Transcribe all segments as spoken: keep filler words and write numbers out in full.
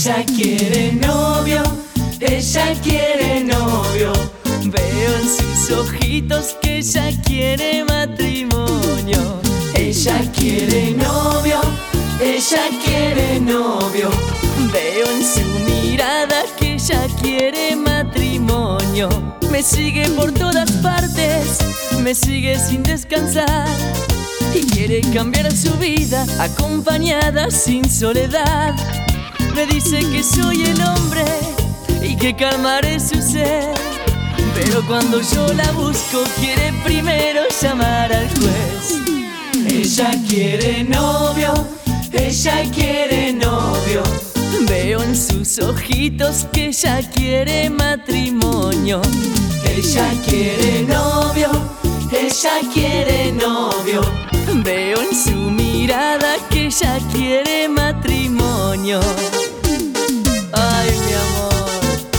Ella quiere novio, ella quiere novio. Veo en sus ojitos que ella quiere matrimonio. Ella quiere novio, ella quiere novio. Veo en su mirada que ella quiere matrimonio. Me sigue por todas partes, me sigue sin descansar y quiere cambiar su vida acompañada sin soledad. Me dice que soy el hombre y que calmaré su sed, pero cuando yo la busco quiere primero llamar al juez. Ella quiere novio, ella quiere novio. Veo en sus ojitos que ella quiere matrimonio. Ella quiere novio, ella quiere novio. Veo en su mirada que ella quiere matrimonio. Ay, mi amor.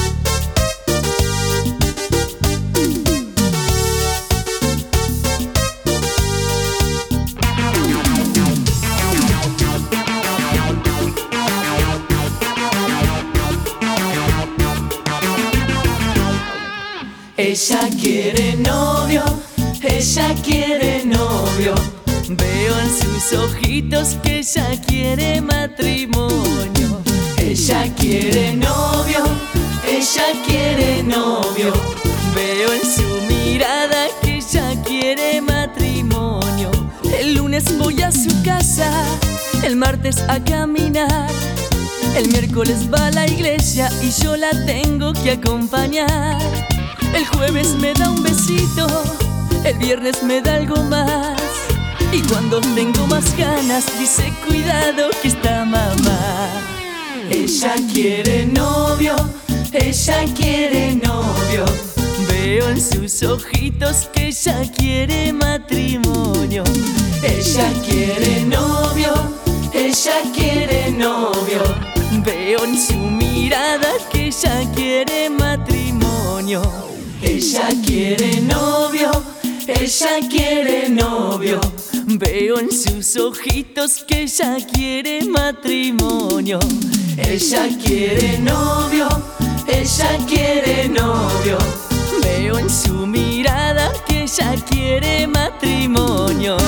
Ella quiere novio, ella quiere novio. Veo en sus ojitos que ella quiere matrimonio. Ella quiere novio, ella quiere novio. Veo en su mirada que ella quiere matrimonio. El lunes voy a su casa, el martes a caminar, el miércoles va a la iglesia y yo la tengo que acompañar. El jueves me da un besito, el viernes me da algo más, y cuando tengo más ganas dice cuidado que está mamá. Ella quiere novio, ella quiere novio. Veo en sus ojitos que ella quiere matrimonio. Ella quiere novio, ella quiere novio. Veo en su mirada que ella quiere matrimonio. Ella quiere novio, ella quiere novio. Veo en sus ojitos que ella quiere matrimonio. Ella quiere novio, ella quiere novio. Veo en su mirada que ella quiere matrimonio.